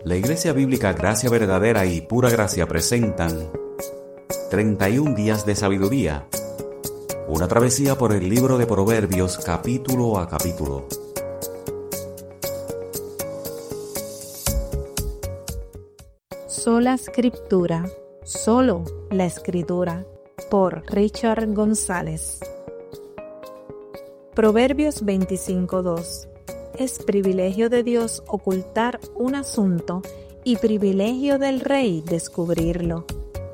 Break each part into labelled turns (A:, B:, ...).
A: La Iglesia Bíblica Gracia Verdadera y Pura Gracia presentan 31 días de sabiduría, una travesía por el libro de Proverbios capítulo a capítulo.
B: Sola Escritura, solo la Escritura, por Richard González. Proverbios 25:2. Es privilegio de Dios ocultar un asunto y privilegio del rey descubrirlo.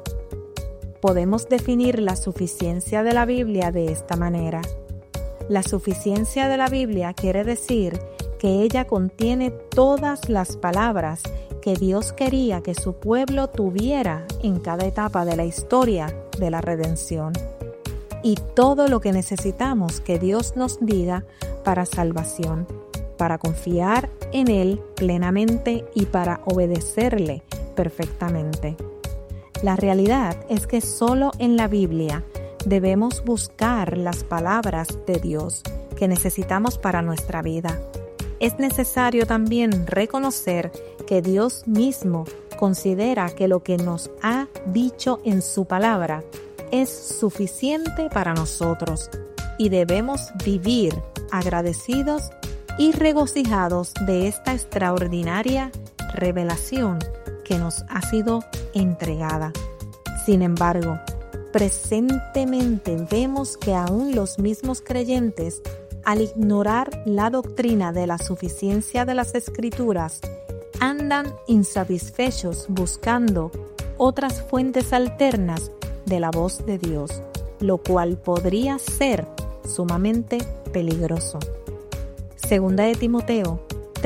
B: Podemos definir la suficiencia de la Biblia de esta manera. La suficiencia de la Biblia quiere decir que ella contiene todas las palabras que Dios quería que su pueblo tuviera en cada etapa de la historia de la redención, y todo lo que necesitamos que Dios nos diga para salvación, para confiar en Él plenamente y para obedecerle perfectamente. La realidad es que solo en la Biblia debemos buscar las palabras de Dios que necesitamos para nuestra vida. Es necesario también reconocer que Dios mismo considera que lo que nos ha dicho en su palabra es suficiente para nosotros y debemos vivir agradecidos y regocijados de esta extraordinaria revelación que nos ha sido entregada. Sin embargo, presentemente vemos que aún los mismos creyentes, al ignorar la doctrina de la suficiencia de las Escrituras, andan insatisfechos buscando otras fuentes alternas de la voz de Dios, lo cual podría ser sumamente peligroso. Segunda de Timoteo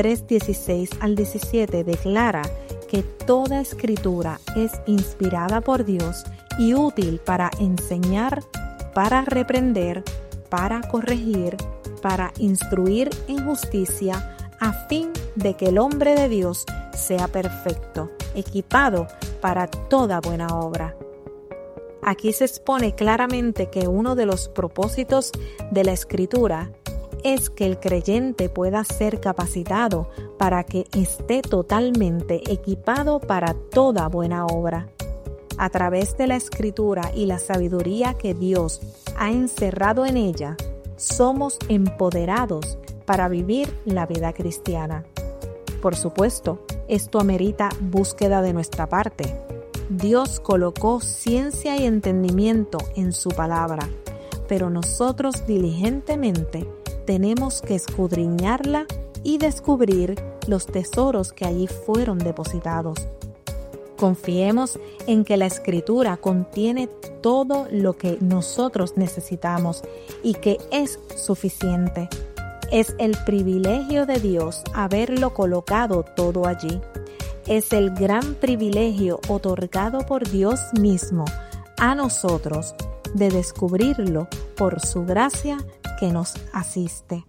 B: 3:16-17 declara que toda escritura es inspirada por Dios y útil para enseñar, para reprender, para corregir, para instruir en justicia, a fin de que el hombre de Dios sea perfecto, equipado para toda buena obra. Aquí se expone claramente que uno de los propósitos de la Escritura es que el creyente pueda ser capacitado para que esté totalmente equipado para toda buena obra. A través de la Escritura y la sabiduría que Dios ha encerrado en ella, somos empoderados para vivir la vida cristiana. Por supuesto, esto amerita búsqueda de nuestra parte. Dios colocó ciencia y entendimiento en su palabra, pero nosotros diligentemente tenemos que escudriñarla y descubrir los tesoros que allí fueron depositados. Confiemos en que la Escritura contiene todo lo que nosotros necesitamos y que es suficiente. Es el privilegio de Dios haberlo colocado todo allí. Es el gran privilegio otorgado por Dios mismo a nosotros de descubrirlo por su gracia que nos asiste.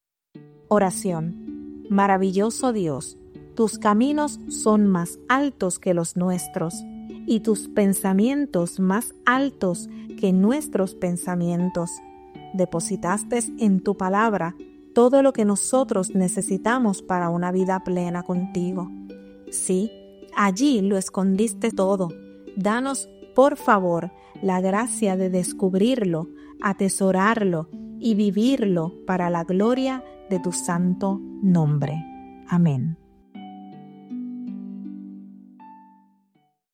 B: Oración. Maravilloso Dios, tus caminos son más altos que los nuestros y tus pensamientos más altos que nuestros pensamientos. Depositaste en tu palabra todo lo que nosotros necesitamos para una vida plena contigo. Sí, allí lo escondiste todo. Danos, por favor, la gracia de descubrirlo, atesorarlo y vivirlo para la gloria de tu santo nombre. Amén.